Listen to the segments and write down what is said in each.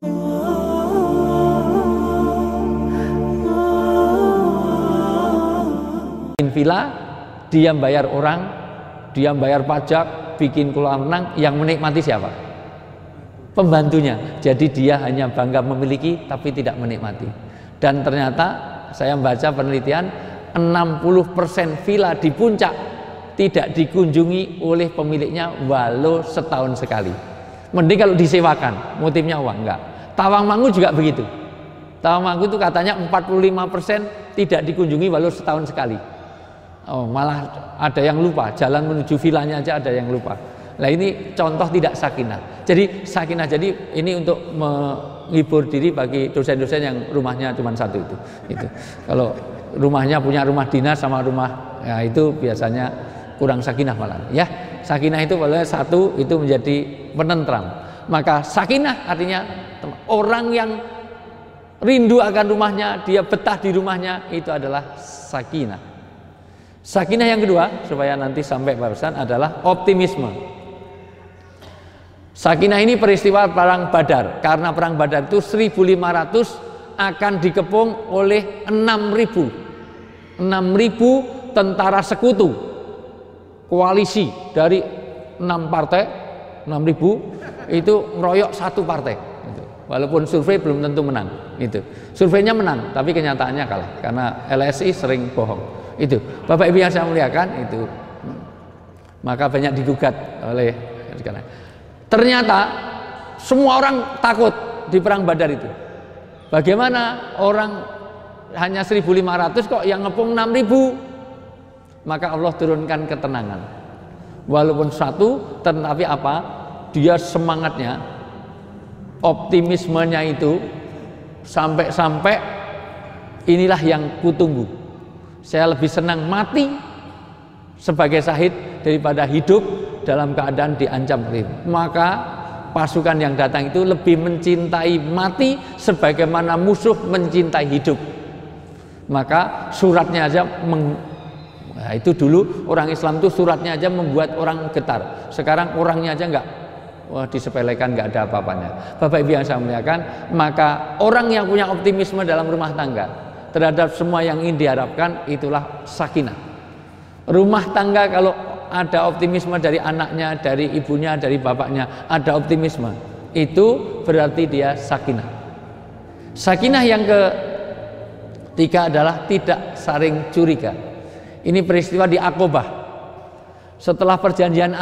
Villa, dia bayar orang, dia bayar pajak, bikin kolam renang, yang menikmati siapa? Pembantunya. Jadi dia hanya bangga memiliki tapi tidak menikmati. Dan ternyata saya membaca penelitian 60% villa di puncak tidak dikunjungi oleh pemiliknya walau setahun sekali. Mending kalau disewakan, motifnya uang. Enggak. Tawangmangu juga begitu. Tawangmangu itu katanya 45% tidak dikunjungi walau setahun sekali. Oh, malah ada yang lupa, jalan menuju villanya aja ada yang lupa. Nah ini contoh tidak sakinah. Jadi sakinah, jadi ini untuk menghibur diri bagi dosen-dosen yang rumahnya cuma satu itu. Kalau rumahnya punya rumah dinas sama rumah, ya itu biasanya kurang sakinah malah. Ya, sakinah itu kalau satu itu menjadi penentram. Maka sakinah artinya orang yang rindu akan rumahnya, dia betah di rumahnya, itu adalah sakinah. Sakinah yang kedua, supaya nanti sampai barusan, adalah optimisme. Sakinah ini peristiwa perang Badar. Karena perang Badar itu 1.500 akan dikepung oleh 6.000 tentara sekutu koalisi dari 6 partai, 6.000 itu ngeroyok satu partai. Walaupun survei belum tentu menang. Surveinya menang, tapi kenyataannya kalah karena LSI sering bohong. Itu Bapak Ibu yang saya muliakan, itu maka banyak digugat oleh, ternyata semua orang takut di perang Badar itu. Bagaimana orang hanya 1.500 kok yang ngepung 6.000? Maka Allah turunkan ketenangan. Walaupun satu, tetapi apa? Dia semangatnya, optimismenya itu sampai inilah yang kutunggu. Saya lebih senang mati sebagai syahid daripada hidup dalam keadaan diancam oleh. Maka pasukan yang datang itu lebih mencintai mati sebagaimana musuh mencintai hidup. Maka suratnya aja nah, itu dulu orang Islam itu suratnya aja membuat orang getar. Sekarang orangnya aja enggak, wah disepelekan, enggak ada apa-apanya. Bapak Ibu yang saya muliakan, maka orang yang punya optimisme dalam rumah tangga terhadap semua yang ingin diharapkan, itulah sakinah. Rumah tangga kalau ada optimisme dari anaknya, dari ibunya, dari bapaknya, ada optimisme, itu berarti dia sakinah. Sakinah yang ketiga adalah tidak saling curiga. Ini peristiwa di Aqobah. Setelah perjanjian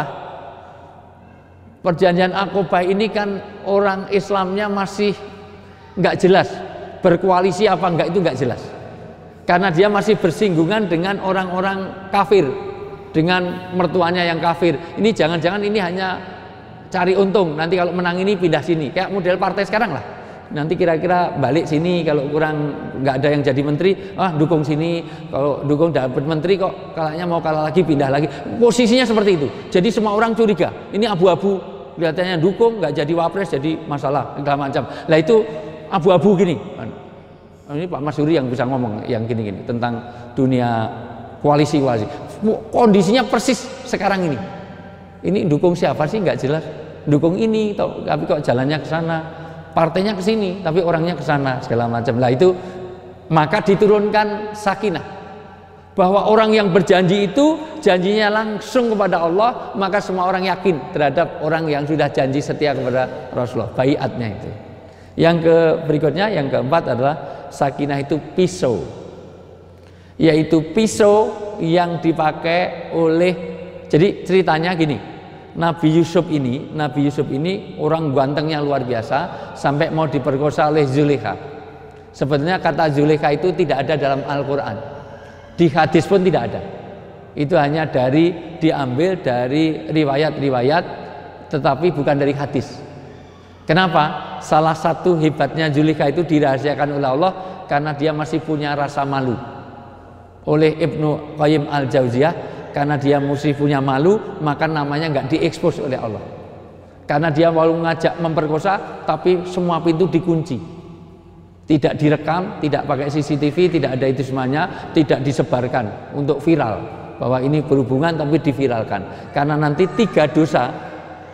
Aqobah ini kan orang Islamnya masih nggak jelas. Berkoalisi apa enggak itu enggak jelas, karena dia masih bersinggungan dengan orang-orang kafir, dengan mertuanya yang kafir. Ini jangan-jangan ini hanya cari untung, nanti kalau menang ini pindah sini, kayak model partai sekarang lah. Nanti kira-kira balik sini, kalau kurang nggak ada yang jadi menteri, dukung sini, kalau dukung dapat menteri kok kalahnya mau kalah lagi, pindah lagi. Posisinya seperti itu. Jadi semua orang curiga, ini abu-abu, kelihatannya dukung nggak jadi wapres, jadi masalah segala macam. Lah itu abu-abu gini. Ini Pak Mas Suri yang bisa ngomong yang gini-gini tentang dunia koalisi. Kondisinya persis sekarang ini. Ini dukung siapa sih nggak jelas. Dukung ini, tapi kok jalannya ke sana, partainya ke sini, tapi orangnya ke sana, segala macam. Lah itu maka diturunkan sakinah. Bahwa orang yang berjanji itu janjinya langsung kepada Allah, maka semua orang yakin terhadap orang yang sudah janji setia kepada Rasulullah, baiatnya itu. Yang berikutnya, yang keempat adalah sakinah itu pisau, yaitu pisau yang dipakai oleh, jadi ceritanya gini, Nabi Yusuf ini orang gantengnya luar biasa sampai mau diperkosa oleh Zulekha. Sebetulnya kata Zulekha itu tidak ada dalam Al-Quran, di hadis pun tidak ada, itu hanya diambil dari riwayat-riwayat, tetapi bukan dari hadis. Kenapa? Salah satu hebatnya Zulekha itu dirahasiakan oleh Allah karena dia masih punya rasa malu. Oleh Ibnu Qayyim Al-Jauziyah, karena dia mesti punya malu, maka namanya nggak diekspos oleh Allah. Karena dia mau ngajak memperkosa, tapi semua pintu dikunci, tidak direkam, tidak pakai CCTV, tidak ada itu semuanya, tidak disebarkan untuk viral bahwa ini berhubungan, tapi diviralkan. Karena nanti 3 dosa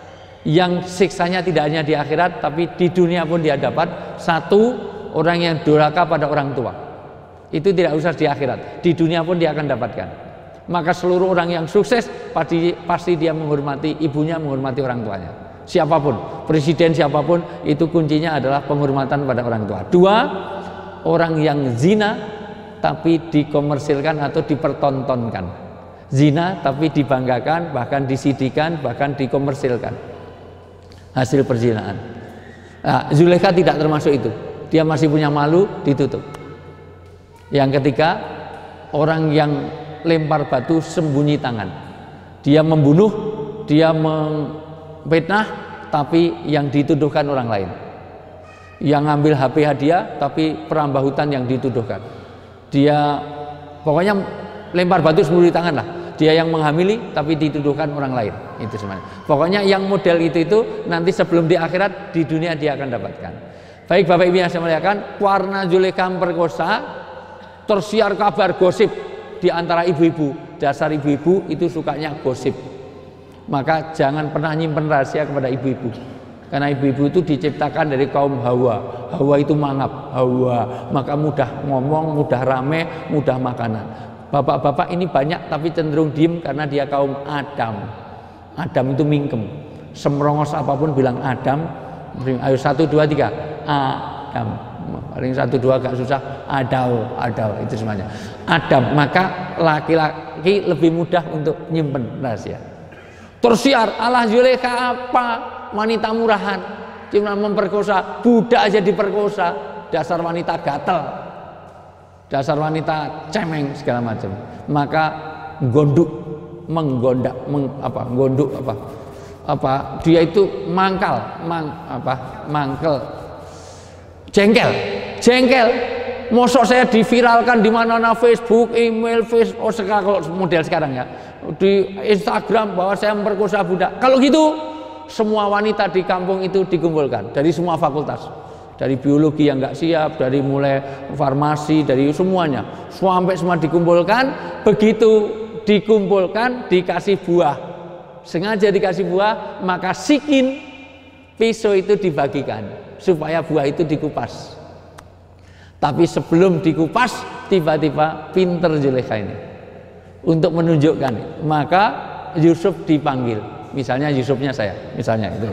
yang siksanya tidak hanya di akhirat tapi di dunia pun dia dapat. Satu, orang yang durhaka pada orang tua, itu tidak usah di akhirat, di dunia pun dia akan dapatkan. Maka seluruh orang yang sukses pasti dia menghormati ibunya, menghormati orang tuanya. Siapapun, presiden siapapun, itu kuncinya adalah penghormatan pada orang tua. Dua, orang yang zina tapi dikomersilkan atau dipertontonkan. Zina tapi dibanggakan, bahkan disidikan, bahkan dikomersilkan hasil perzinaan. Nah, Zulaikha tidak termasuk itu. Dia masih punya malu, ditutup. Yang ketiga, orang yang lempar batu sembunyi tangan. Dia membunuh, dia memfitnah, tapi yang dituduhkan orang lain. Yang ngambil HP hadiah, tapi perambah hutan yang dituduhkan. Dia pokoknya lempar batu sembunyi tangan lah. Dia yang menghamili, tapi dituduhkan orang lain. Itu semuanya. Pokoknya yang model itu nanti sebelum di akhirat, di dunia dia akan dapatkan. Baik Bapak Ibu yang saya muliakan, warna Zulaikha memperkosa, tersiar kabar gosip di antara ibu-ibu. Dasar ibu-ibu itu sukanya gosip. Maka jangan pernah nyimpen rahasia kepada ibu-ibu. Karena ibu-ibu itu diciptakan dari kaum Hawa. Hawa itu mangap, Hawa. Maka mudah ngomong, mudah rame, mudah makanan. Bapak-bapak ini banyak tapi cenderung diem karena dia kaum Adam. Adam itu mingkem. Semrongos apapun bilang Adam. Ayo 1, 2, 3. Adam. Paling 1, 2 agak susah. Adau itu semuanya. Adam. Maka laki-laki lebih mudah untuk nyimpen rahasia. Tersiar, Allah Zulaikha apa? Wanita murahan, cuma memperkosa, budak aja diperkosa. Dasar wanita gatel, dasar wanita cemeng segala macam. Maka gonduk, menggondak, gonduk dia itu mangkal, mangkel, jengkel. Mosok saya diviralkan di mana-mana, Facebook, email, Facebook, kalau model sekarang ya, di Instagram bahwa saya memperkosa budak. Kalau gitu, semua wanita di kampung itu dikumpulkan dari semua fakultas, dari biologi yang nggak siap, dari mulai farmasi, dari semuanya, sampai semua dikumpulkan. Begitu dikumpulkan, dikasih buah, sengaja dikasih buah, maka sikin pisau itu dibagikan supaya buah itu dikupas. Tapi sebelum dikupas, tiba-tiba pinter Zulaikha ini untuk menunjukkan. Maka Yusuf dipanggil, misalnya Yusufnya saya, misalnya itu.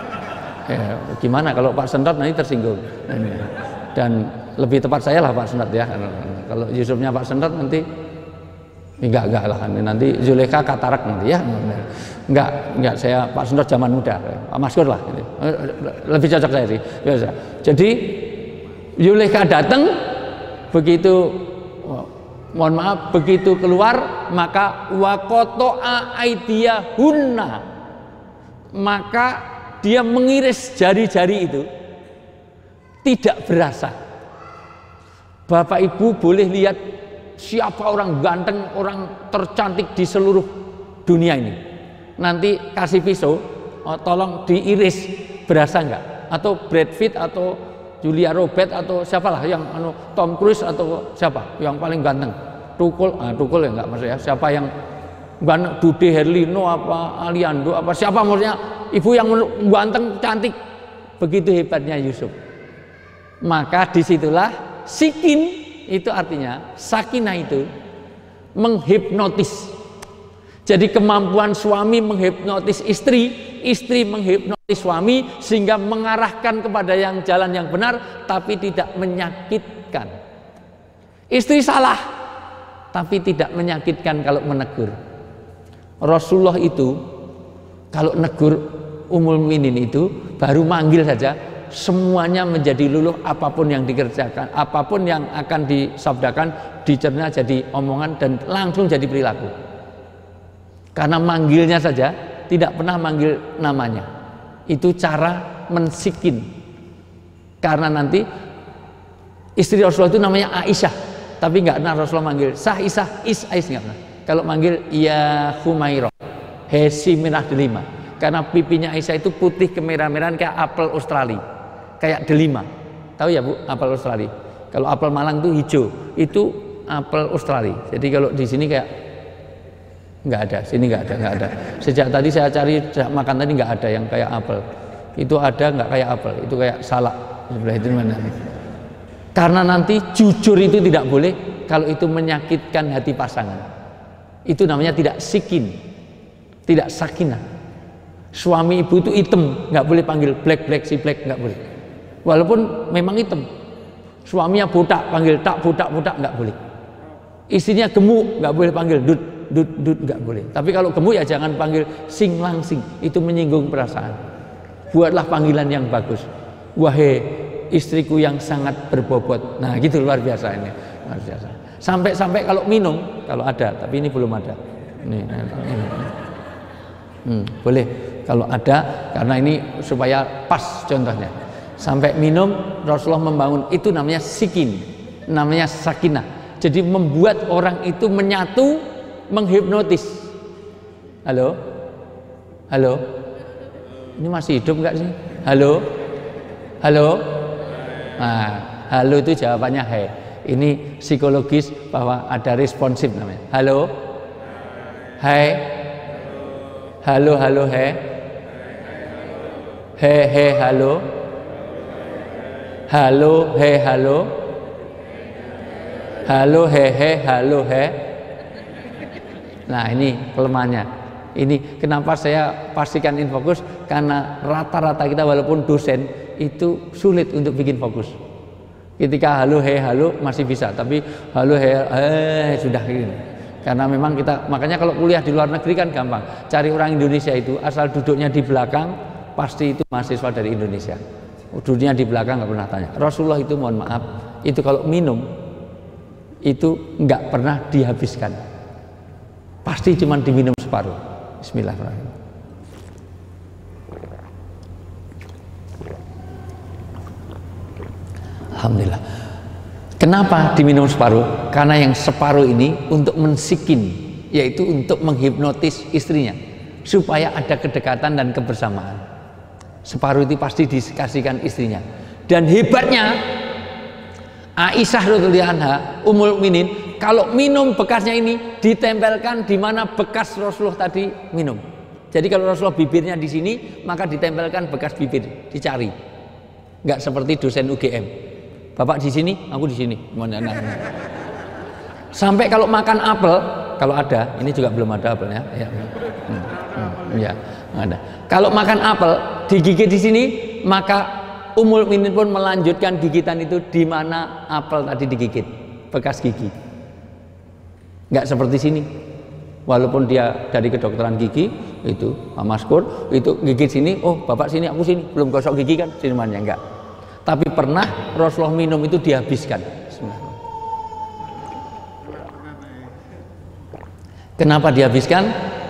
Gimana kalau Pak Sentot nanti tersinggung? Dan lebih tepat saya lah Pak Sentot ya. Kalau Yusufnya Pak Sentot nanti enggak lah, nanti Zulaikha katarak nanti ya. Enggak, saya Pak Sentot zaman muda, Pak Maskur lah. Lebih cocok saya sih. Jadi Zulaikha datang, begitu mohon maaf, begitu keluar maka waqata'a aydiyahunna, maka dia mengiris jari-jari itu tidak berasa. Bapak Ibu boleh lihat siapa orang ganteng, orang tercantik di seluruh dunia ini. Nanti kasih pisau, tolong diiris, berasa enggak? Atau Brad Pitt atau Julia Robert atau siapalah yang Tom Cruise atau siapa yang paling ganteng? Tukul ya enggak maksudnya. Siapa yang ganteng? Dude Herlino apa Aliando apa siapa maksudnya? Ibu yang ganteng cantik. Begitu hebatnya Yusuf. Maka disitulah sikin itu artinya sakinah itu menghipnotis. Jadi kemampuan suami menghipnotis istri, istri menghipnotis suami sehingga mengarahkan kepada yang jalan yang benar tapi tidak menyakitkan. Istri salah tapi tidak menyakitkan kalau menegur. Rasulullah itu kalau negur Ummul Mukminin itu baru manggil saja semuanya menjadi luluh, apapun yang dikerjakan, apapun yang akan disabdakan dicerna jadi omongan dan langsung jadi perilaku. Karena manggilnya saja, tidak pernah manggil namanya. Itu cara mensikin. Karena nanti istri Rasulullah itu namanya Aisyah, tapi nggak pernah Rasulullah manggil Sah-Isah, Is-Ais nggak pernah. Kalau manggil ya Humairah, Hesi merah delima. Karena pipinya Aisyah itu putih kemerah-merahan kayak apel Australia, kayak delima. Tahu ya Bu, apel Australia. Kalau apel Malang itu hijau, itu apel Australia. Jadi kalau di sini kayak Nggak ada, sini nggak ada. Sejak tadi saya cari makan tadi nggak ada yang kayak apel. Itu ada nggak kayak apel, itu kayak salak. Sebelah itu mana? Karena nanti jujur itu tidak boleh kalau itu menyakitkan hati pasangan. Itu namanya tidak sikin, tidak sakinah. Suami ibu itu hitam, nggak boleh panggil black si black, nggak boleh. Walaupun memang hitam. Suaminya botak, panggil tak botak nggak boleh. Istrinya gemuk, nggak boleh panggil dut nggak boleh. Tapi kalau gemuk ya jangan panggil sing langsing, itu menyinggung perasaan. Buatlah panggilan yang bagus. Wahai istriku yang sangat berbobot. Nah gitu, luar biasa ini, luar biasa. Sampai kalau minum, kalau ada, tapi ini belum ada. Ini. Boleh kalau ada, karena ini supaya pas contohnya. Sampai minum, Rasulullah membangun, itu namanya sikin, namanya sakinah. Jadi membuat orang itu menyatu, menghipnotis. Halo? Ini masih hidup nggak sih? Halo? Nah, halo itu jawabannya hai. Ini psikologis bahwa ada responsif namanya. Halo? Hai? Halo, hai? He, halo? Halo, he, halo? Halo, he, halo, he? Nah ini kelemahannya. Ini kenapa saya pastikan InFokus, karena rata-rata kita walaupun dosen itu sulit untuk bikin fokus. Ketika halo he halo masih bisa, tapi halo he sudah ini. Karena memang kita, makanya kalau kuliah di luar negeri kan gampang. Cari orang Indonesia itu asal duduknya di belakang pasti itu mahasiswa dari Indonesia. Duduknya di belakang nggak pernah tanya. Rasulullah itu mohon maaf, itu kalau minum itu nggak pernah dihabiskan. Pasti cuma diminum separuh. Bismillahirrahmanirrahim. Alhamdulillah. Kenapa diminum separuh? Karena yang separuh ini untuk mensikin, yaitu untuk menghipnotis istrinya supaya ada kedekatan dan kebersamaan. Separuh itu pasti dikasihkan istrinya. Dan hebatnya Aisyah radhiyallahu anha, Ummul Mukminin, kalau minum bekasnya ini ditempelkan di mana bekas Rasulullah tadi minum. Jadi kalau Rasulullah bibirnya di sini, maka ditempelkan bekas bibir, dicari. Enggak seperti dosen UGM. Bapak di sini, aku di sini. Sampai kalau makan apel, kalau ada, ini juga belum ada apelnya. Ya, ada. Kalau makan apel digigit di sini, maka Ummul Mukminin pun melanjutkan gigitan itu di mana apel tadi digigit, bekas gigi. Enggak seperti sini. Walaupun dia dari kedokteran gigi, itu Pak Maskur, itu gigit sini, oh bapak sini, aku sini, belum gosok gigi kan, sinumannya enggak. Tapi pernah Rasulullah minum itu dihabiskan. Kenapa dihabiskan?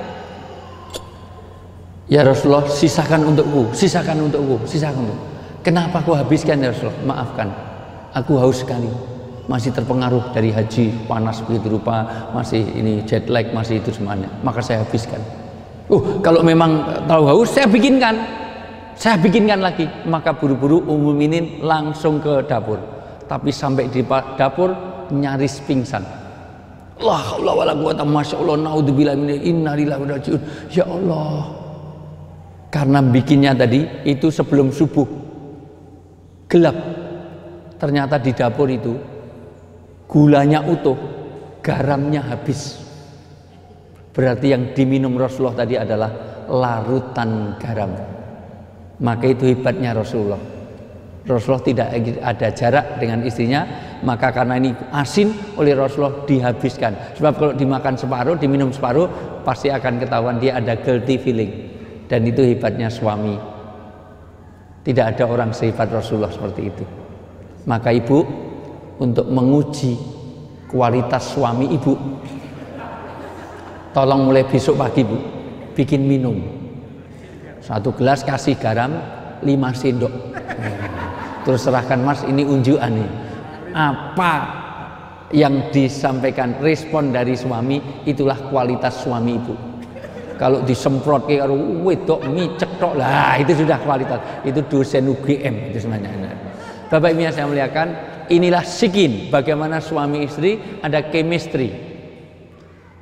Ya Rasulullah, sisakan untukku, sisakan untukku, sisakan untukku. Kenapa aku habiskan ya Rasulullah? Maafkan, aku haus sekali, masih terpengaruh dari haji, panas begitu rupa, masih ini jet lag, masih itu semuanya, maka saya habiskan. Kalau memang tahu haus, saya bikinkan lagi. Maka buru-buru Ummul Mukminin langsung ke dapur, tapi sampai di dapur nyaris pingsan. La haula wala quwata, masya Allah, naudzubillah min inna lillahi wa inna ilaihi raji'un. Ya Allah, karena bikinnya tadi itu sebelum subuh, gelap. Ternyata di dapur itu gulanya utuh, garamnya habis. Berarti yang diminum Rasulullah tadi adalah larutan garam. Maka itu hebatnya Rasulullah. Rasulullah tidak ada jarak dengan istrinya, maka karena ini asin oleh Rasulullah dihabiskan. Sebab kalau dimakan separuh, diminum separuh, pasti akan ketahuan dia ada guilty feeling. Dan itu hebatnya suami. Tidak ada orang sehebat Rasulullah seperti itu. Maka ibu, untuk menguji kualitas suami ibu, tolong mulai besok pagi bu, bikin minum 1 gelas, kasih garam 5 sendok. Terus serahkan, Mas, ini unjukan nih. Apa yang disampaikan, respon dari suami, itulah kualitas suami ibu. Kalau disemprot kayak wedok micek tok lah, itu sudah kualitas. Itu dosen UGM itu semuanya. Bapak Ibu yang saya muliakan, inilah sikin, bagaimana suami istri ada chemistry.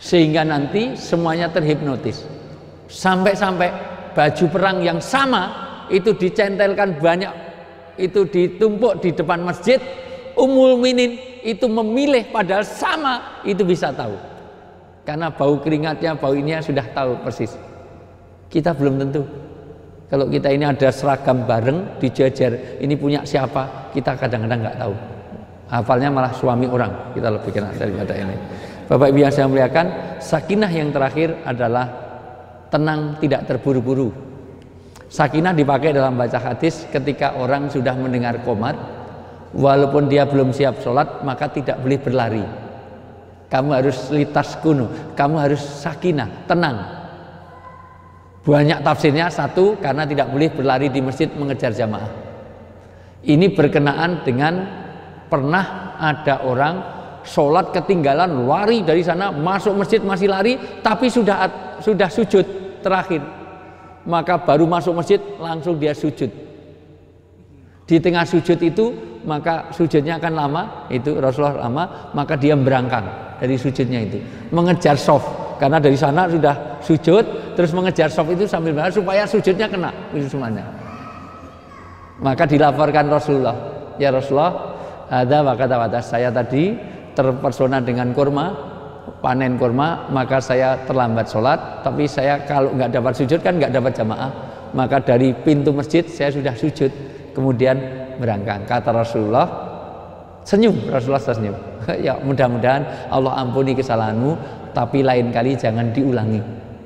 sehingga nanti semuanya terhipnotis. Sampai-sampai baju perang yang sama itu dicentelkan banyak, itu ditumpuk di depan masjid. Ummul Mukminin itu memilih padahal sama, itu bisa tahu. Karena bau keringatnya, bau ininya sudah tahu persis. Kita belum tentu. Kalau kita ini ada seragam bareng dijajar, ini punya siapa, kita kadang-kadang nggak tahu. Hafalnya malah suami orang, kita lebih kenal daripada ini. Bapak Ibu yang saya muliakan, sakinah yang terakhir adalah tenang, tidak terburu-buru. Sakinah dipakai dalam baca hadis ketika orang sudah mendengar qomat, walaupun dia belum siap sholat, maka tidak boleh berlari. Kamu harus litas kuno, kamu harus sakinah, tenang. Banyak tafsirnya. Satu, karena tidak boleh berlari di masjid mengejar jamaah. Ini berkenaan dengan pernah ada orang sholat ketinggalan, lari dari sana, masuk masjid masih lari, tapi sudah sujud terakhir. Maka baru masuk masjid langsung dia sujud. Di tengah sujud itu, maka sujudnya akan lama, itu Rasulullah lama, maka dia berangkang dari sujudnya itu, mengejar shaf, karena dari sana sudah sujud, terus mengejar shaf itu sambil berangkat supaya sujudnya kena itu semuanya. Maka dilaporkan Rasulullah, ya Rasulullah, ada kata saya tadi terpesona dengan kurma, panen kurma, maka saya terlambat sholat, tapi saya kalau nggak dapat sujud kan nggak dapat jamaah, maka dari pintu masjid saya sudah sujud, kemudian berangkang. Kata Rasulullah, senyum, Rasulullah senyum. Ya mudah-mudahan Allah ampuni kesalahanmu, tapi lain kali jangan diulangi.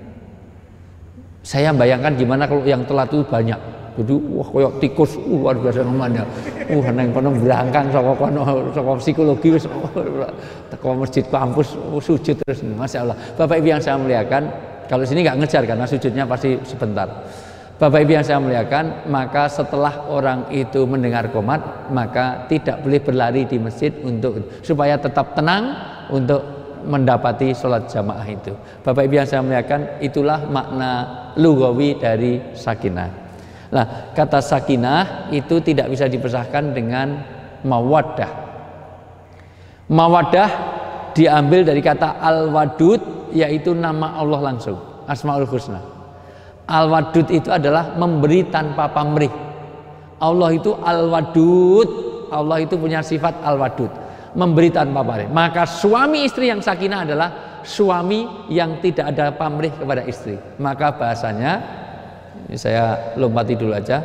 Saya bayangkan gimana kalau yang telat itu banyak, jadi wah koyok tikus, luar biasa namanya. Neng kono berangkang saka psikologi wis teko masjid kampus sujud terus, Masya Allah. Bapak Ibu yang saya muliakan, kalau sini nggak ngejar karena sujudnya pasti sebentar. Bapak Ibu yang saya muliakan, maka setelah orang itu mendengar qomat, maka tidak boleh berlari di masjid supaya tetap tenang untuk mendapati sholat jamaah itu. Bapak Ibu yang saya muliakan, itulah makna lugawi dari sakinah. Nah, kata sakinah itu tidak bisa dipisahkan dengan mawaddah. Mawaddah diambil dari kata al-wadud, yaitu nama Allah langsung, Asmaul Husna. Al-wadud itu adalah memberi tanpa pamrih. Allah itu al-wadud, Allah itu punya sifat al-wadud, memberi tanpa pamrih. Maka suami istri yang sakinah adalah suami yang tidak ada pamrih kepada istri. Maka bahasanya, ini saya lompati dulu aja.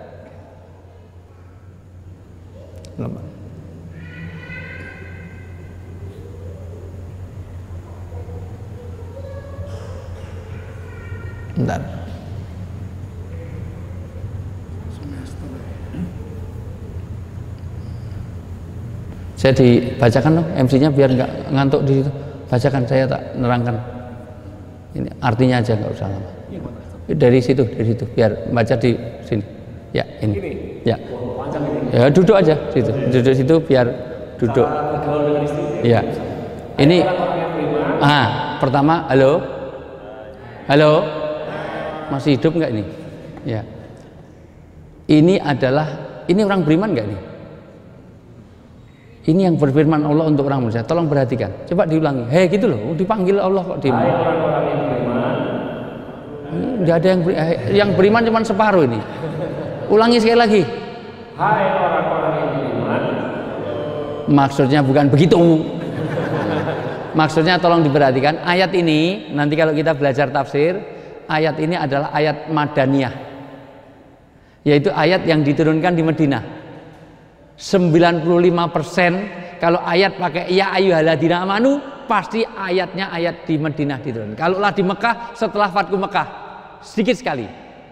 Lompat. Bentar. Saya dibacakan dong MC-nya biar nggak ngantuk di situ. Bacakan, saya tak nerangkan. Ini artinya aja, nggak usah lama. Dari situ biar baca di sini. Ya, ini. Ya. Ya, duduk aja situ. Duduk situ biar duduk. Ya. Ini pertama, halo. Halo. Masih hidup nggak ini? Ya. Ini orang beriman nggak nih? Ini yang berfirman Allah untuk orang manusia. Tolong perhatikan. Coba diulangi. Hei, gitu loh. Dipanggil Allah kok diem. Hai orang-orang yang beriman. Tidak ada yang beriman cuma separuh ini. Ulangi sekali lagi. Hai orang-orang yang beriman. Maksudnya bukan begitu. Maksudnya tolong diperhatikan. Ayat ini nanti kalau kita belajar tafsir, ayat ini adalah ayat Madaniyah, yaitu ayat yang diturunkan di Madinah. 95% kalau ayat pakai ya ayyuhalladzina amanu, pasti ayatnya ayat di Madinah diturunkan. Kalaulah di Mekah setelah Fathu Mekah sedikit sekali.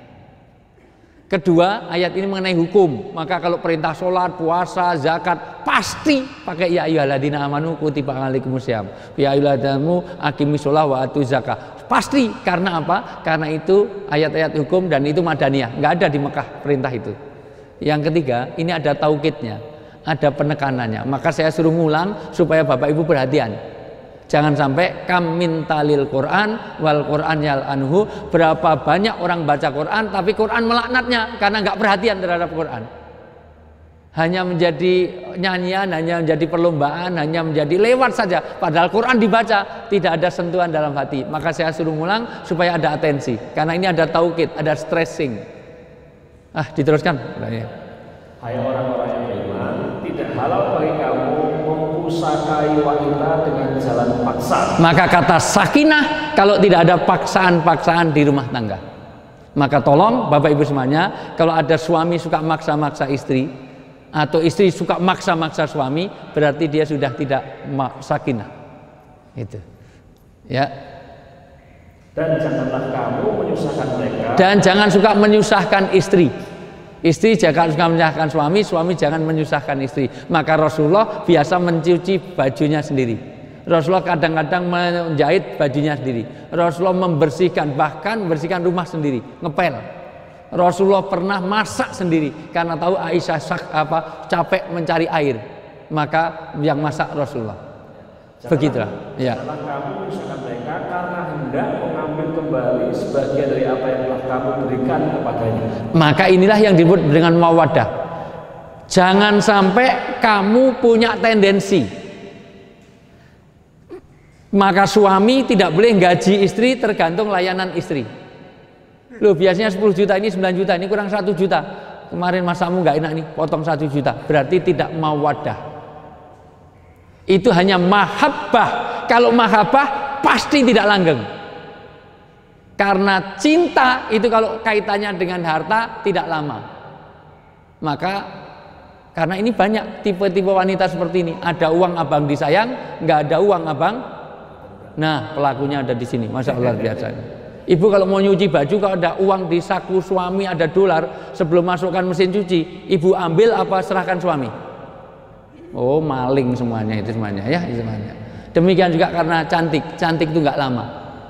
Kedua, ayat ini mengenai hukum. Maka kalau perintah sholat, puasa, zakat pasti pakai ya ayyuhalladzina amanu kutiba alaikumusiyam. Ya ayyuhalladzina aqimis sholat wa atuz zakat. Pasti, karena apa? Karena itu ayat-ayat hukum dan itu Madaniyah, nggak ada di Mekah perintah itu. Yang ketiga, ini ada taukidnya, ada penekanannya. Maka saya suruh ngulang supaya Bapak Ibu perhatian. Jangan sampai kam mintalil Quran wal Quran yal anhu. Berapa banyak orang baca Quran tapi Quran melaknatnya karena nggak perhatian terhadap Quran. hanya menjadi nyanyian, hanya menjadi perlombaan, hanya menjadi lewat saja. Padahal Quran dibaca, tidak ada sentuhan dalam hati. Maka saya suruh ngulang supaya ada atensi. Karena ini ada taukid, ada stressing. Diteruskan. Hai orang-orang yang beriman, tidak halal bagi kamu mempusakai wanita dengan jalan paksa. Maka kata sakinah kalau tidak ada paksaan-paksaan di rumah tangga. Maka tolong Bapak Ibu semuanya, kalau ada suami suka maksa-maksa istri atau istri suka maksa-maksa suami, berarti dia sudah tidak sakinah. Itu. Ya. Dan janganlah kamu menyusahkan mereka. Dan jangan suka menyusahkan istri. Istri jangan suka menyusahkan suami, suami jangan menyusahkan istri. Maka Rasulullah biasa mencuci bajunya sendiri. Rasulullah kadang-kadang menjahit bajunya sendiri. Rasulullah membersihkan, bahkan membersihkan rumah sendiri, ngepel. Rasulullah pernah masak sendiri karena tahu Aisyah capek mencari air. Maka yang masak Rasulullah. Begitulah. Ya. Janganlah kamu menyusahkan mereka karena hendak mengambil kembali sebagian dari apa yang telah kamu berikan kepadanya. Maka inilah yang disebut dengan mawaddah. Jangan sampai kamu punya tendensi. Maka suami tidak boleh gaji istri tergantung layanan istri. Loh, biasanya 10 juta, ini 9 juta, ini kurang 1 juta. Kemarin masamu nggak enak nih, potong 1 juta. Berarti tidak mawaddah. Itu hanya mahabbah. Kalau mahabbah pasti tidak langgeng. Karena cinta itu kalau kaitannya dengan harta tidak lama. Maka karena ini banyak tipe-tipe wanita seperti ini. Ada uang abang disayang, nggak ada uang abang. Nah, pelakunya ada di sini. Masya Allah biasa. Ibu kalau mau nyuci baju, kalau ada uang di saku suami, ada dolar, sebelum masukkan mesin cuci, ibu ambil apa serahkan suami? Oh, maling semuanya itu semuanya ya, itu semuanya. Demikian juga karena cantik itu nggak lama.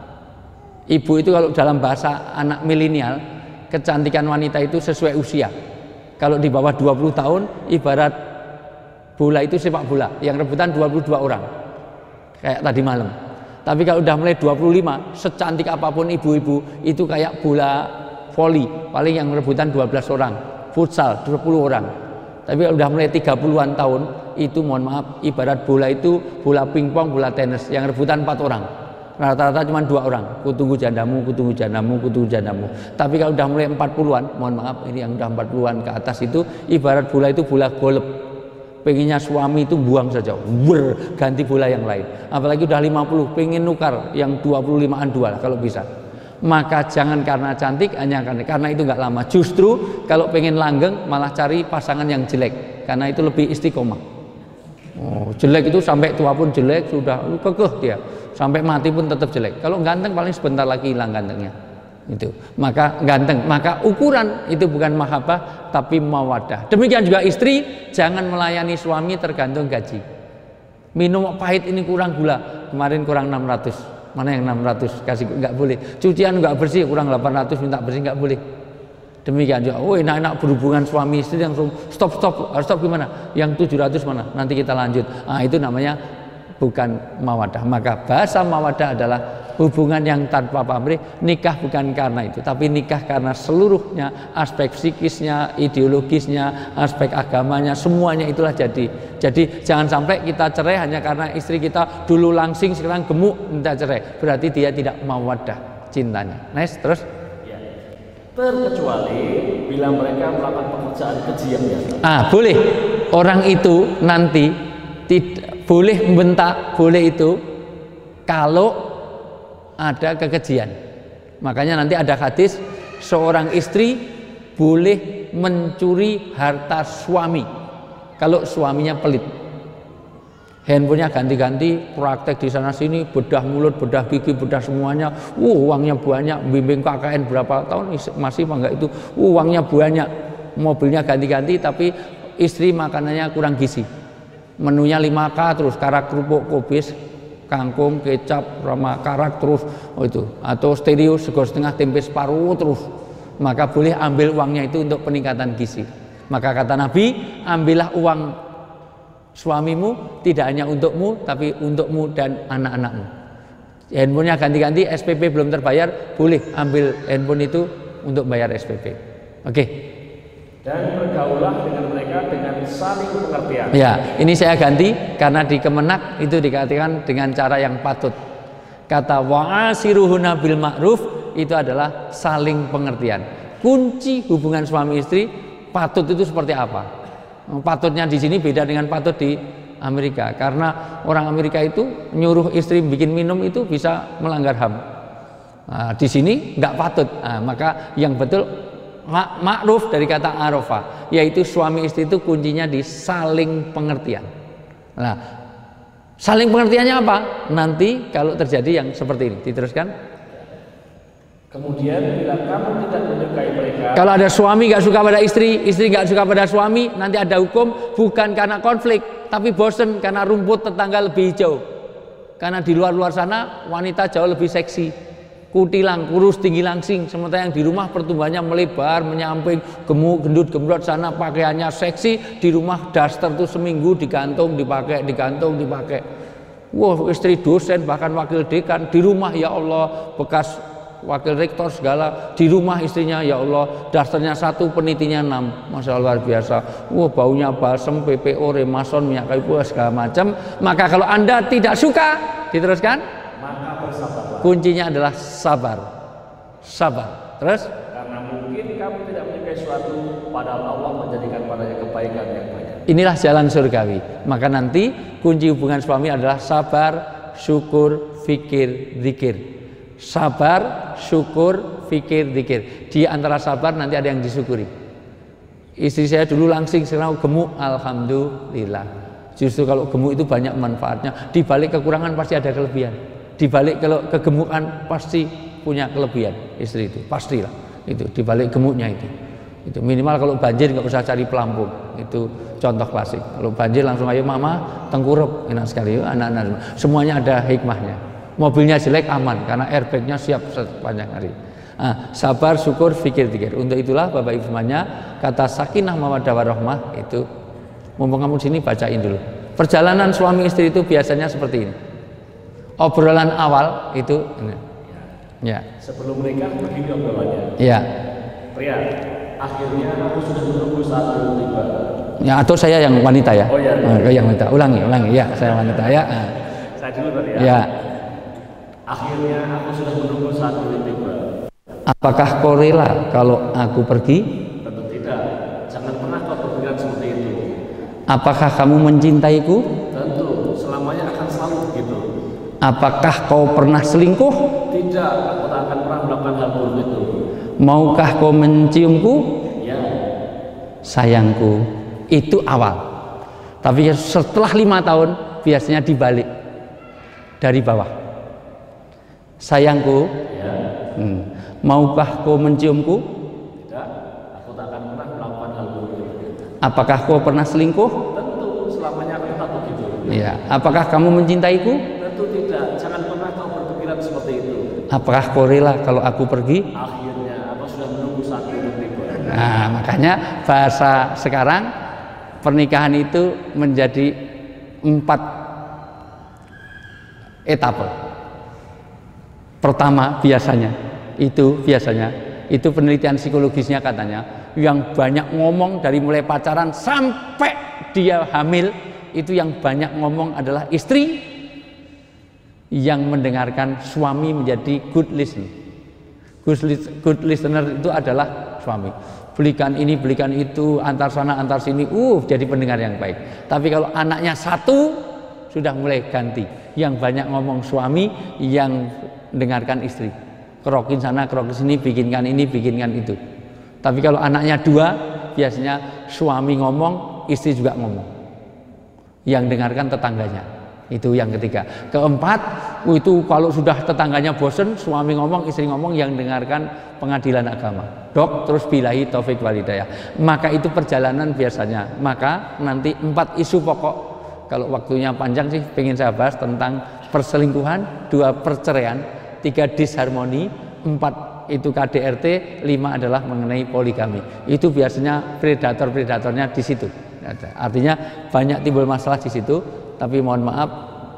Ibu itu kalau dalam bahasa anak milenial, kecantikan wanita itu sesuai usia. Kalau di bawah 20 tahun, ibarat bola itu sepak bola, yang rebutan 22 orang. Kayak tadi malam. Tapi kalau udah mulai 25, secantik apapun ibu-ibu, itu kayak bola voli, paling yang rebutan 12 orang. Futsal 20 orang. Tapi kalau udah mulai 30-an tahun, itu mohon maaf, ibarat bola itu bola pingpong, bola tenis, yang rebutan 4 orang. Rata-rata cuma 2 orang. Kutunggu jandamu, kutunggu jandamu, kutunggu jandamu. Tapi kalau udah mulai 40-an, mohon maaf, ini yang udah 40-an ke atas itu ibarat bola itu bola golep. Pengennya suami itu buang saja, ganti bola yang lain. Apalagi udah 50, pengen nukar yang 25-an dua lah kalau bisa. Maka jangan karena cantik, hanya karena itu nggak lama. Justru kalau pengen langgeng malah cari pasangan yang jelek, karena itu lebih istiqomah. Oh, jelek itu sampai tua pun jelek, sudah kekeh dia, sampai mati pun tetap jelek. Kalau ganteng paling sebentar lagi hilang gantengnya. Itu maka ganteng, maka ukuran itu bukan mahabbah tapi mawaddah. Demikian juga istri, jangan melayani suami tergantung gaji. Minum pahit ini kurang gula, kemarin kurang 600, mana yang 600 kasih, nggak boleh. Cucian nggak bersih, kurang 800 minta bersih, nggak boleh. Demikian juga, oh enak-enak berhubungan suami istri langsung stop gimana? Yang 700 mana? Nanti kita lanjut. Itu namanya bukan mawaddah. Maka bahasa mawaddah adalah hubungan yang tanpa pamrih. Nikah bukan karena itu, tapi nikah karena seluruhnya, aspek psikisnya, ideologisnya, aspek agamanya, semuanya itulah jadi jangan sampai kita cerai hanya karena istri kita dulu langsing sekarang gemuk minta cerai, berarti dia tidak mawaddah cintanya. Nice, terus terkecuali bila mereka melakukan pekerjaan keji yang biasa. Boleh orang itu nanti tidak boleh membentak, boleh itu kalau ada kekejian. Makanya nanti ada hadis, seorang istri boleh mencuri harta suami kalau suaminya pelit. Handphonenya ganti-ganti, praktek di sana sini, bedah mulut, bedah gigi, bedah semuanya. Uangnya banyak, bimbing KKN berapa tahun masih enggak itu. Uangnya banyak, mobilnya ganti-ganti, tapi istri makanannya kurang gizi. Menunya 5K terus, karak kerupuk kubis, kangkung, kecap, rama karak terus, itu. Atau stereo sego setengah tempe separuh terus. Maka boleh ambil uangnya itu untuk peningkatan gizi. Maka kata Nabi, ambillah uang suamimu tidak hanya untukmu tapi untukmu dan anak-anakmu. Handphonenya ganti-ganti, SPP belum terbayar, boleh ambil handphone itu untuk bayar SPP. Oke. Dan bergaulah dengan mereka mereka dengan saling pengertian. Ya, ini saya ganti karena di Kemenak itu dikatakan dengan cara yang patut. Kata wa'asiruhunna bil ma'ruf itu adalah saling pengertian. Kunci hubungan suami istri patut itu seperti apa? Patutnya di sini beda dengan patut di Amerika, karena orang Amerika itu nyuruh istri bikin minum itu bisa melanggar HAM. Nah, di sini nggak patut. Nah, maka yang betul ma'ruf dari kata arafah, yaitu suami istri itu kuncinya di saling pengertian. Nah, saling pengertiannya apa? Nanti kalau terjadi yang seperti ini, diteruskan. Kemudian bila kamu tidak menyukai mereka, kalau ada suami nggak suka pada istri, istri nggak suka pada suami, nanti ada hukum bukan karena konflik, tapi bosen karena rumput tetangga lebih hijau. Karena di luar sana wanita jauh lebih seksi, kutilang, kurus, tinggi langsing, sementara yang di rumah pertumbuhannya melebar, menyamping, gemuk, gendut, gembrot, sana pakaiannya seksi, di rumah daster tuh seminggu digantung, dipakai, digantung, dipakai. Wah, istri dosen bahkan wakil dekan, di rumah ya Allah bekas wakil rektor segala, di rumah istrinya ya Allah dasternya 1, penitinya 6, masya Allah luar biasa. Wah, baunya balsem, PPO, remason, minyak kayu segala macam. Maka kalau Anda tidak suka, diteruskan, maka bersabarlah. kuncinya adalah sabar. Sabar. Terus? Karena mungkin kamu tidak menyukai suatu, padahal Allah menjadikan padanya kebaikan yang banyak. Inilah jalan surgawi. Maka nanti kunci hubungan suami adalah sabar, syukur, fikir, zikir. Sabar, syukur, fikir, zikir. Di antara sabar nanti ada yang disyukuri. Istri saya dulu langsing, sekarang gemuk, alhamdulillah. Justru kalau gemuk itu banyak manfaatnya. Di balik kekurangan pasti ada kelebihan. Di balik kegemukan pasti punya kelebihan istri itu, pastilah. Itu di balik gemuknya itu. Itu minimal kalau banjir nggak usah cari pelampung. Itu contoh klasik. Kalau banjir langsung ayo mama tengkurap, enak sekali. Anak-anak semuanya ada hikmahnya. Mobilnya jelek aman karena airbagnya siap sepanjang hari. Sabar, syukur, fikir, zikir. Untuk itulah Bapak Ibu semuanya, kata sakinah mawaddah warahmah itu, mumpung kamu sini bacain dulu. Perjalanan suami istri itu biasanya seperti ini. Obrolan awal itu ini. Ya. Sebelum mereka begini obrolannya. Ya. Pria, akhirnya aku sudah menunggu saat itu tiba. Ya, atau saya yang wanita ya. Oh ya. Yang wanita. Ulangi. Ya, saya wanita ya. Saya dulu tadi ya. Ya. Akhirnya aku sudah menunggu saat itu tiba. Apakah kau rela kalau aku pergi? Tentu tidak. Jangan pernah kau berpikiran seperti itu. Apakah kamu mencintaiku? Tentu, selamanya akan selalu begitu. Apakah kau pernah selingkuh? Tidak, aku tak akan pernah melakukan hal buruk itu. Maukah kau menciumku? Ya. Sayangku, itu awal. Tapi setelah 5 tahun biasanya dibalik dari bawah. Sayangku, Ya. Maukah kau menciumku? Tidak, aku tak akan pernah melakukan hal buruk itu. Apakah kau pernah selingkuh? Tentu, selamanya akan tetap begitu. Ya. Apakah kamu mencintaiku? Tentu tidak, jangan pernah kau berpikiran seperti itu. Apakah kau rela kalau aku pergi? Akhirnya aku sudah menunggu saat itu tiba. Nah, makanya bahasa sekarang pernikahan itu menjadi 4 etape. Pertama biasanya itu penelitian psikologisnya katanya, yang banyak ngomong dari mulai pacaran sampai dia hamil, itu yang banyak ngomong adalah istri, yang mendengarkan suami menjadi good listener. Good listener itu adalah suami. Belikan ini, belikan itu, antar sana, antar sini, jadi pendengar yang baik. Tapi kalau anaknya 1, sudah mulai ganti. Yang banyak ngomong suami, yang dengarkan istri. Kerokin sana, kerokin sini, bikinkan ini, bikinkan itu. Tapi kalau anaknya 2, biasanya suami ngomong, istri juga ngomong. Yang dengarkan tetangganya. Itu yang ketiga. Keempat, itu kalau sudah tetangganya bosen, suami ngomong, istri ngomong, yang dengarkan pengadilan agama. Dok, terus bilahi taufik walhidayah. Maka itu perjalanan biasanya. Maka nanti 4 isu pokok. Kalau waktunya panjang sih pengen saya bahas tentang perselingkuhan, 2 perceraian, 3 disharmoni, 4 itu KDRT, 5 adalah mengenai poligami. Itu biasanya predator-predatornya di situ. Artinya banyak timbul masalah di situ. Tapi mohon maaf,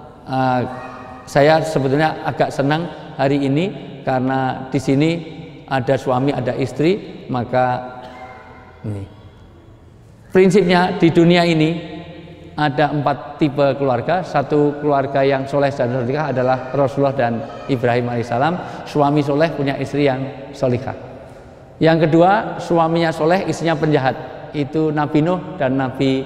saya sebetulnya agak senang hari ini karena di sini ada suami, ada istri, maka ini prinsipnya di dunia ini ada 4 tipe keluarga. Satu keluarga yang soleh dan solihah adalah Rasulullah dan Ibrahim alaihissalam. Suami soleh punya istri yang solihah. Yang kedua, suaminya soleh, istrinya penjahat. Itu Nabi Nuh dan Nabi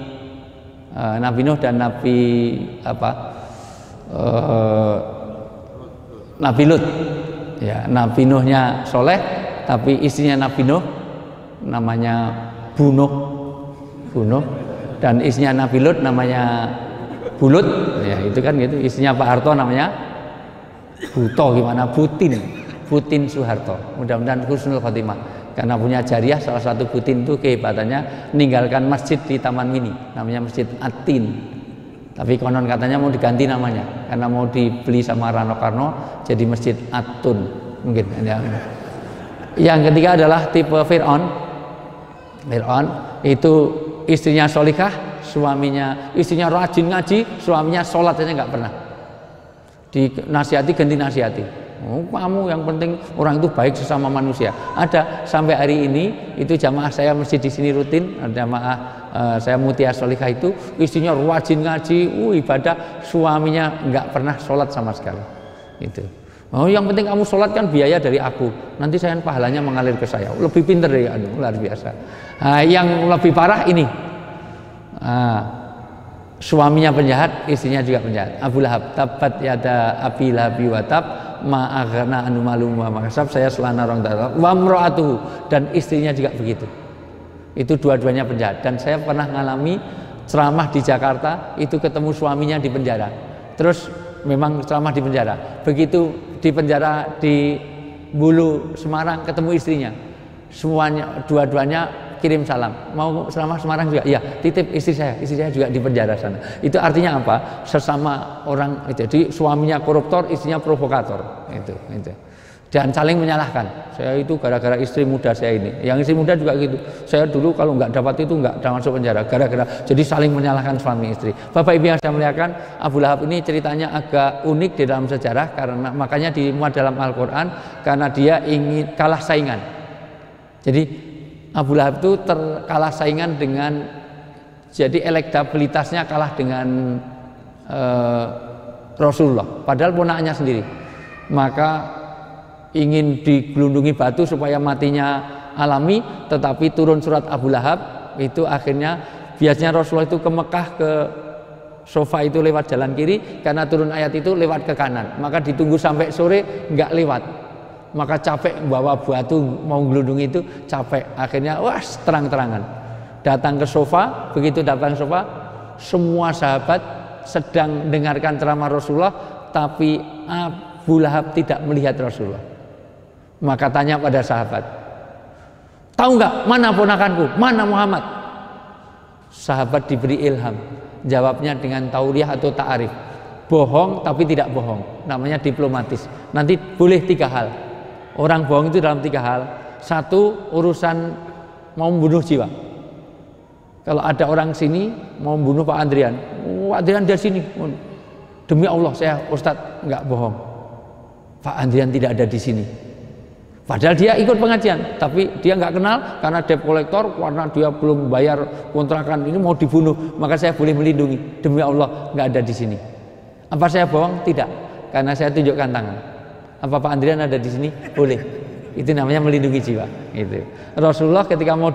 Nabi Lut. Ya, Nabi Nuhnya soleh, tapi istrinya Nabi Nuh namanya Bunuh, dan istrinya Nabi Lut namanya Bulut. Ya, itu kan gitu. Istrinya Pak Harto namanya Buto, gimana? Butin Soeharto. Mudah-mudahan husnul khotimah. Karena punya jariah, salah satu Butin itu kehebatannya meninggalkan masjid di Taman Mini, namanya Masjid Atin. Tapi konon katanya mau diganti namanya, karena mau dibeli sama Rano Karno jadi Masjid Atun mungkin. Yang ketiga adalah tipe Fir'aun. Fir'aun itu istrinya solikah, istrinya rajin ngaji, suaminya sholat aja nggak pernah. Dinasihati ganti nasihati. Oh, kamu yang penting orang itu baik sesama manusia. Ada sampai hari ini itu jamaah saya masjid di sini rutin, jamaah saya Mutia Solikah itu istrinya rajin ngaji, ibadah, suaminya nggak pernah sholat sama sekali. Itu. Oh, yang penting kamu sholat kan biaya dari aku. Nanti saya pahalanya mengalir ke saya. Lebih pinter dari luar biasa. Yang lebih parah ini. Suaminya penjahat, istrinya juga penjahat. Abu Lahab, tabat yada Abi Lahab wa tab, ma aghna anhu maluhu wa ma kasab, saya selana orang taala wa imra'atuhu, dan istrinya juga begitu. Itu dua-duanya penjahat. Dan saya pernah mengalami ceramah di Jakarta, itu ketemu suaminya di penjara. Terus memang ceramah di penjara. Begitu di penjara di Bulu Semarang ketemu istrinya. Semuanya dua-duanya kirim salam. Mau ceramah Semarang juga? Iya, titip istri saya juga di penjara sana. Itu artinya apa? Sesama orang itu. Jadi suaminya koruptor, istrinya provokator. Itu. Dan saling menyalahkan. Saya itu gara-gara istri muda saya ini. Yang istri muda juga gitu. Saya dulu kalau nggak dapat itu nggak masuk penjara. Gara-gara. Jadi saling menyalahkan suami istri. Bapak Ibu yang saya muliakan, Abu Lahab ini ceritanya agak unik di dalam sejarah, karena makanya dimuat dalam Al-Quran, karena dia ingin kalah saingan. Jadi Abu Lahab itu kalah saingan dengan, jadi elektabilitasnya kalah dengan Rasulullah, padahal ponaknya sendiri. Maka ingin digelundungi batu supaya matinya alami, tetapi turun surat Abu Lahab. Itu akhirnya biasanya Rasulullah itu ke Mekah, ke sofa itu lewat jalan kiri, karena turun ayat itu lewat ke kanan. Maka ditunggu sampai sore nggak lewat. Maka capek bawa batu mau gelundung itu, capek. Akhirnya terang-terangan datang ke sofa. Begitu datang ke sofa, semua sahabat sedang dengarkan ceramah Rasulullah, tapi Abu Lahab tidak melihat Rasulullah. Maka tanya pada sahabat, tahu nggak mana ponakanku, mana Muhammad? Sahabat diberi ilham, jawabnya dengan tauriah atau ta'arif, bohong tapi tidak bohong, namanya diplomatis. Nanti boleh 3 hal. Orang bohong itu dalam 3 hal. 1, urusan mau membunuh jiwa. Kalau ada orang sini mau membunuh Pak Andrian, Andrian dari sini, demi Allah saya Ustadz nggak bohong, Pak Andrian tidak ada di sini. Padahal dia ikut pengajian, tapi dia nggak kenal karena debt collector, karena dia belum bayar kontrakan ini mau dibunuh, maka saya boleh melindungi. Demi Allah nggak ada di sini. Apa saya bohong? Tidak, karena saya tunjukkan tangan. Apa Pak Andrian ada di sini? Boleh. Itu namanya melindungi jiwa. Itu. Rasulullah ketika mau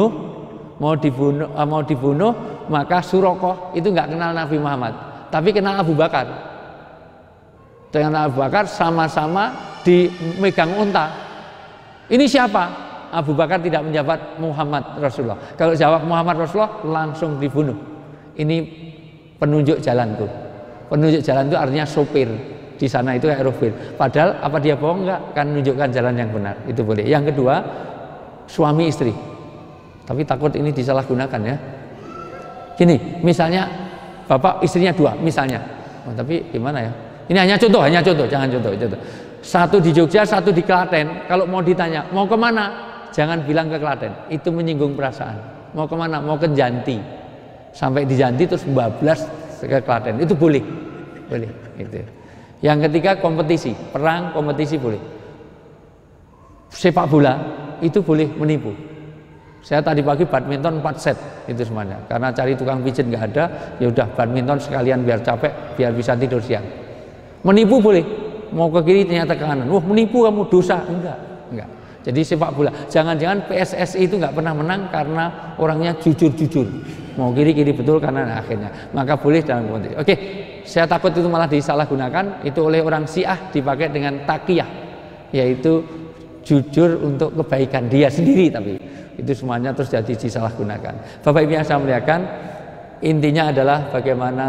dibunuh, maka Surakoh itu nggak kenal Nabi Muhammad, tapi kenal Abu Bakar. Dengan Abu Bakar sama-sama dimegang unta. Ini siapa? Abu Bakar tidak menjawab Muhammad Rasulullah. Kalau jawab Muhammad Rasulullah langsung dibunuh. Ini penunjuk jalanku. Penunjuk jalan itu artinya sopir. Di sana itu kayak Rufir. Padahal apa dia bohong? Enggak, kan menunjukkan jalan yang benar. Itu boleh. Yang kedua, suami istri. Tapi takut ini disalahgunakan ya. Gini, misalnya bapak istrinya 2 misalnya. Oh, tapi gimana ya? Ini hanya contoh, jangan contoh. Satu di Jogja, satu di Klaten. Kalau mau ditanya, mau kemana? Jangan bilang ke Klaten. Itu menyinggung perasaan. Mau kemana? Mau ke Janti. Sampai di Janti terus bablas ke Klaten. Itu boleh. Boleh. Itu. Yang ketiga kompetisi, perang kompetisi boleh. Sepak bola itu boleh menipu. Saya tadi pagi badminton 4 set itu semuanya. Karena cari tukang pijit nggak ada, ya udah badminton sekalian biar capek, biar bisa tidur siang. Menipu boleh, mau ke kiri ternyata ke kanan. Wah, menipu kamu, dosa. Enggak. Jadi sepak bola, jangan-jangan PSSI itu nggak pernah menang karena orangnya jujur-jujur. Mau kiri betul kanan akhirnya. Maka boleh dalam konteks. Oke, saya takut itu malah disalahgunakan. Itu oleh orang Syiah dipakai dengan taqiyah, yaitu jujur untuk kebaikan dia sendiri, tapi itu semuanya terus jadi disalahgunakan. Bapak Ibu yang saya muliakan, intinya adalah bagaimana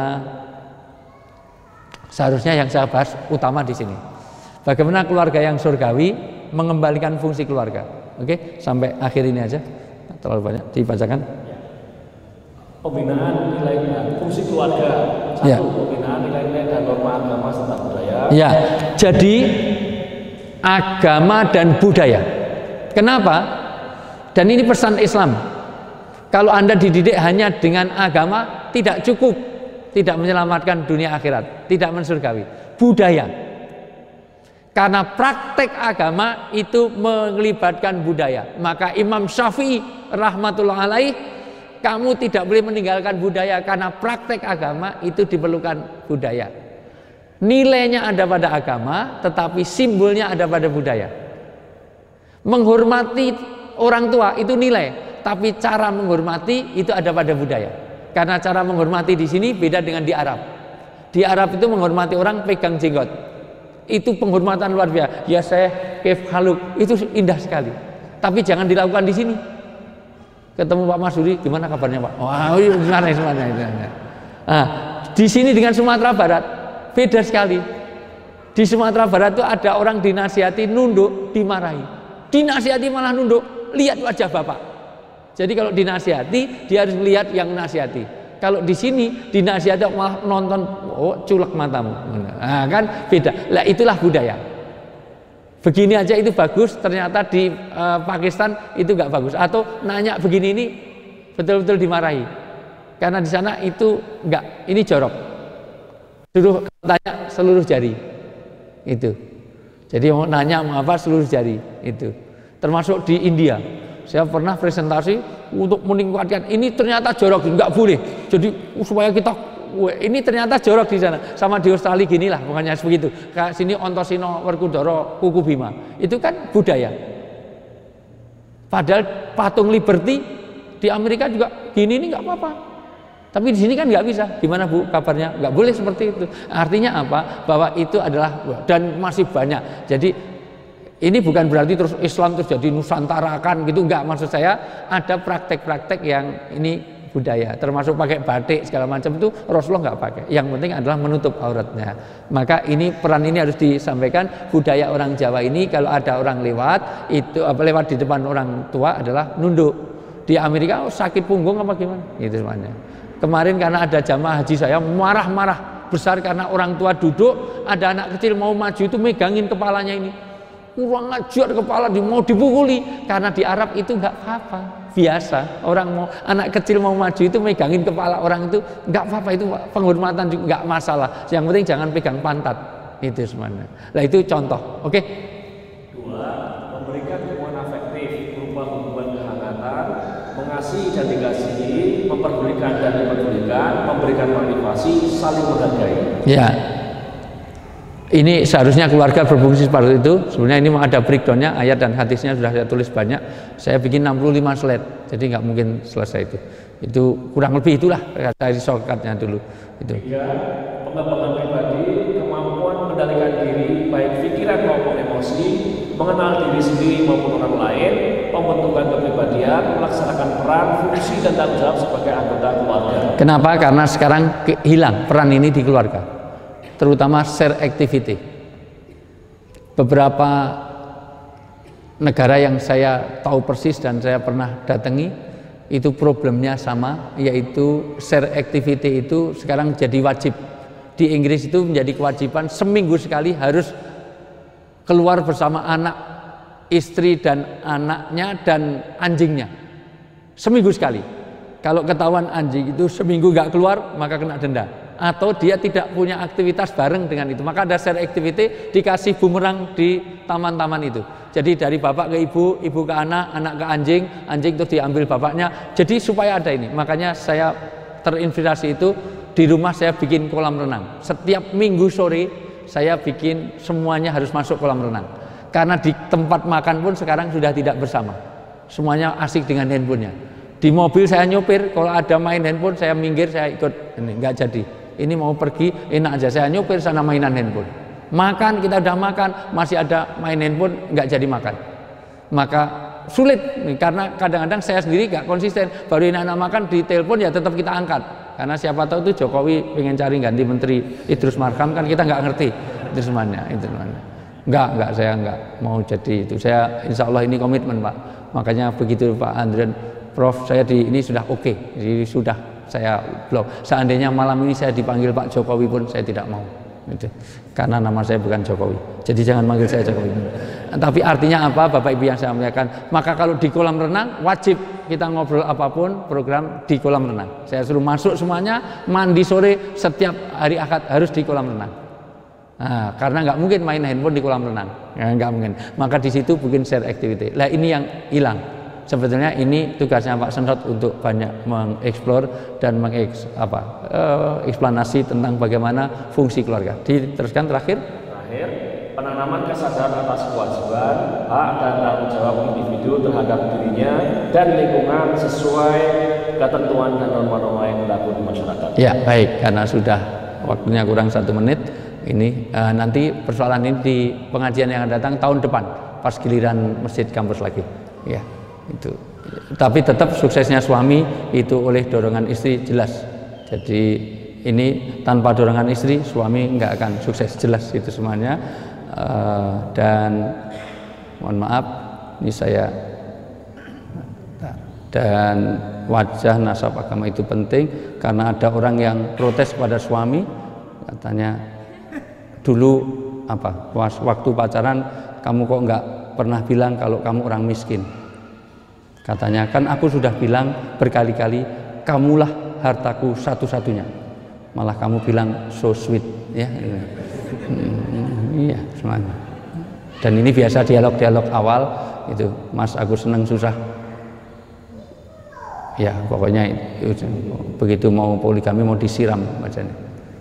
seharusnya yang saya bahas utama di sini. Bagaimana keluarga yang surgawi mengembalikan fungsi keluarga. Oke, sampai akhir ini aja. Terlalu banyak dibacakan. Pembinaan nilai fungsi keluarga. Satu, ya. Pembinaan nilai-nilai dan norma agama serta budaya. Ya, jadi agama dan budaya. Kenapa? Dan ini pesan Islam. Kalau Anda dididik hanya dengan agama, tidak cukup, tidak menyelamatkan dunia akhirat, tidak mensurgawi. Budaya. Karena praktek agama itu melibatkan budaya. Maka Imam Syafi'i rahmatullah alaih, kamu tidak boleh meninggalkan budaya karena praktek agama itu diperlukan budaya. Nilainya ada pada agama, tetapi simbolnya ada pada budaya. Menghormati orang tua itu nilai, tapi cara menghormati itu ada pada budaya. Karena cara menghormati di sini beda dengan di Arab. Di Arab itu menghormati orang pegang jenggot. Itu penghormatan luar biasa. Ya saya kef haluk, itu indah sekali. Tapi jangan dilakukan di sini. Ketemu Pak Masuri, gimana kabarnya Pak? Wah, gimana semuanya? Nah, di sini dengan Sumatera Barat beda sekali. Di Sumatera Barat itu ada orang dinasihati nunduk, dimarahi. Dinasihati malah nunduk, lihat wajah bapak. Jadi kalau dinasihati, dia harus melihat yang nasihati. Kalau di sini dinasihati malah nonton, oh culek matamu. Nah, kan beda. Lah itulah budaya. Begini aja itu bagus, ternyata di Pakistan itu nggak bagus. Atau nanya begini ini betul-betul dimarahi. Karena di sana itu nggak, ini jorok. Suruh tanya seluruh jari. Itu. Jadi mau nanya mau apa seluruh jari itu. Termasuk di India. Saya pernah presentasi untuk meningkatkan ini ternyata jorok, nggak boleh. Jadi supaya kita ini ternyata jorok di sana. Sama di Australia ginilah, bukannya begitu. Ke sini Ontosino Werkudara Kuku Bima. Itu kan budaya. Padahal patung Liberty di Amerika juga gini ini nggak apa-apa. Tapi di sini kan nggak bisa. Gimana Bu kabarnya? Nggak boleh seperti itu. Artinya apa? Bahwa itu adalah dan masih banyak. Jadi ini bukan berarti terus Islam terus jadi nusantarakan gitu, enggak. Maksud saya ada praktek-praktek yang ini budaya, termasuk pakai batik segala macam itu Rasulullah nggak pakai. Yang penting adalah menutup auratnya. Maka ini peran ini harus disampaikan. Budaya orang Jawa ini kalau ada orang lewat itu lewat di depan orang tua adalah nunduk. Di Amerika sakit punggung apa gimana? Itu semuanya. Kemarin karena ada jamaah haji saya marah-marah besar karena orang tua duduk, ada anak kecil mau maju itu megangin kepalanya ini. Kurang ajar kepala mau dipukuli. Karena di Arab itu nggak apa-apa, biasa. Orang mau anak kecil mau maju itu megangin kepala orang itu nggak apa-apa, itu penghormatan juga nggak masalah. Yang penting jangan pegang pantat, itu semuanya. Nah itu contoh, oke? Dua, memberikan hubungan afektif berupa hubungan kehangatan, mengasihi dan dikasihi, memperdulikan dan diperdulikan, memberikan motivasi, saling menghargai. Ya. Ini seharusnya keluarga berfungsi seperti itu. Sebenarnya ini ada breakdownnya, ayat dan hadisnya sudah saya tulis banyak. Saya bikin 65 slide, jadi nggak mungkin selesai itu. Itu kurang lebih itulah dari shortcutnya dulu. Itu. Tiga, pengembangan pribadi, kemampuan mengendalikan diri, baik pikiran maupun emosi, mengenal diri sendiri maupun orang lain, pembentukan kepribadian, melaksanakan peran, fungsi dan tanggung jawab sebagai anggota keluarga. Kenapa? Karena sekarang hilang peran ini di keluarga. Terutama share activity. Beberapa negara yang saya tahu persis dan saya pernah datangi itu problemnya sama, yaitu share activity itu sekarang jadi wajib. Di Inggris itu menjadi kewajiban seminggu sekali harus keluar bersama anak, istri dan anaknya dan anjingnya. Seminggu sekali. Kalau ketahuan anjing itu seminggu nggak keluar maka kena denda. atau dia tidak punya aktivitas bareng dengan itu, maka ada share activity, dikasih bumerang di taman-taman itu. Jadi dari bapak ke ibu, ibu ke anak, anak ke anjing, anjing itu diambil bapaknya. Jadi supaya ada ini, makanya saya terinspirasi itu di rumah saya bikin kolam renang. Setiap minggu sore saya bikin semuanya harus masuk kolam renang. Karena di tempat makan pun sekarang sudah tidak bersama, semuanya asik dengan handphonenya. Di mobil saya nyopir, kalau ada main handphone saya minggir, saya ikut, ini nggak jadi. Ini mau pergi enak aja, saya nyopir sana mainan handphone. Makan, kita udah makan, masih ada main handphone, nggak jadi makan. Maka sulit, karena kadang-kadang saya sendiri nggak konsisten. Baru anak makan di telepon ya tetap kita angkat, karena siapa tahu itu Jokowi pengen cari ganti menteri Idrus Marham, kan kita nggak ngerti itu semuanya. Enggak, saya enggak mau jadi itu. Saya insya Allah ini komitmen Pak. Makanya begitu Pak Andrian, Prof, saya di ini sudah oke, jadi sudah saya blok. Seandainya malam ini saya dipanggil Pak Jokowi pun saya tidak mau, gitu. Karena nama saya bukan Jokowi. Jadi jangan manggil saya Jokowi. Tapi artinya apa, Bapak Ibu yang saya muliakan? Maka kalau di kolam renang wajib kita ngobrol apapun program di kolam renang. Saya suruh masuk semuanya, mandi sore setiap hari Ahad harus di kolam renang. Nah, karena nggak mungkin main handphone di kolam renang, ya, nggak mungkin. Maka di situ bikin share activity. Lah ini yang hilang. Sebetulnya ini tugasnya Pak Senot untuk banyak mengeksplor dan eksplanasi tentang bagaimana fungsi keluarga. Diteruskan terakhir, penanaman kesadaran atas kewajiban, hak dan tanggung jawab individu terhadap dirinya dan lingkungan sesuai ketentuan dan norma-norma yang berlaku di masyarakat. Ya, baik, karena sudah waktunya kurang 1 menit. Ini nanti persoalan ini di pengajian yang akan datang tahun depan, pas giliran masjid kampus lagi. Ya. Itu, tapi tetap suksesnya suami itu oleh dorongan istri, jelas. Jadi ini tanpa dorongan istri suami nggak akan sukses, jelas itu semuanya. Dan mohon maaf ini saya, dan wajah nasab agama itu penting karena ada orang yang protes pada suami, katanya dulu waktu pacaran kamu kok nggak pernah bilang kalau kamu orang miskin. Katanya, kan aku sudah bilang berkali-kali, kamulah hartaku satu-satunya. Malah kamu bilang so sweet, ya. Iya, semuanya. Dan ini biasa dialog-dialog awal itu, Mas aku seneng susah. Ya, pokoknya itu, begitu mau poligami mau disiram macamnya.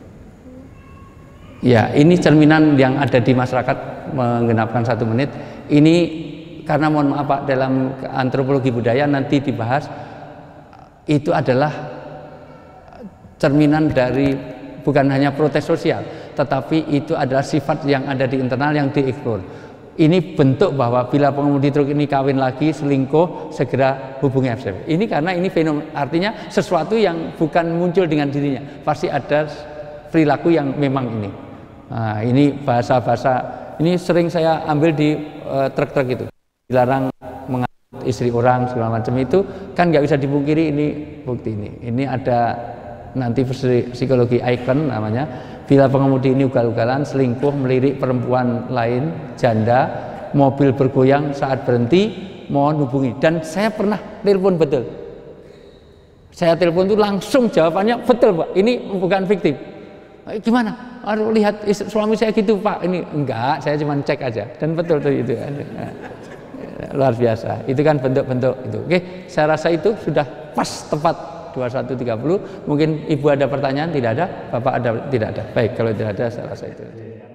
Ya, ini cerminan yang ada di masyarakat menggenapkan 1 menit. Ini karena mohon maaf Pak, dalam antropologi budaya nanti dibahas, itu adalah cerminan dari bukan hanya protes sosial, tetapi itu adalah sifat yang ada di internal yang dieksplor. Ini bentuk bahwa bila pengemudi truk ini kawin lagi, selingkuh, segera hubungi FCP. Ini karena ini fenomena, artinya sesuatu yang bukan muncul dengan dirinya, pasti ada perilaku yang memang ini. Nah, ini bahasa-bahasa ini sering saya ambil di truk-truk itu. Dilarang mengangkut istri orang segala macam itu kan nggak bisa dipungkiri, ini bukti ini ada nanti psikologi icon namanya. Bila pengemudi ini ugal-ugalan, selingkuh, melirik perempuan lain, janda, mobil bergoyang saat berhenti, mohon hubungi. Dan saya pernah telepon betul, saya telepon itu langsung jawabannya betul Pak, ini bukan fiktif. Gimana? Aduh, lihat suami saya gitu Pak, ini enggak, saya cuma cek aja dan betul tuh itu. Luar biasa, itu kan bentuk-bentuk itu. Oke, saya rasa itu sudah pas tepat 21.30. Mungkin Ibu ada pertanyaan? Tidak ada? Bapak ada? Tidak ada. Baik, kalau tidak ada saya rasa itu.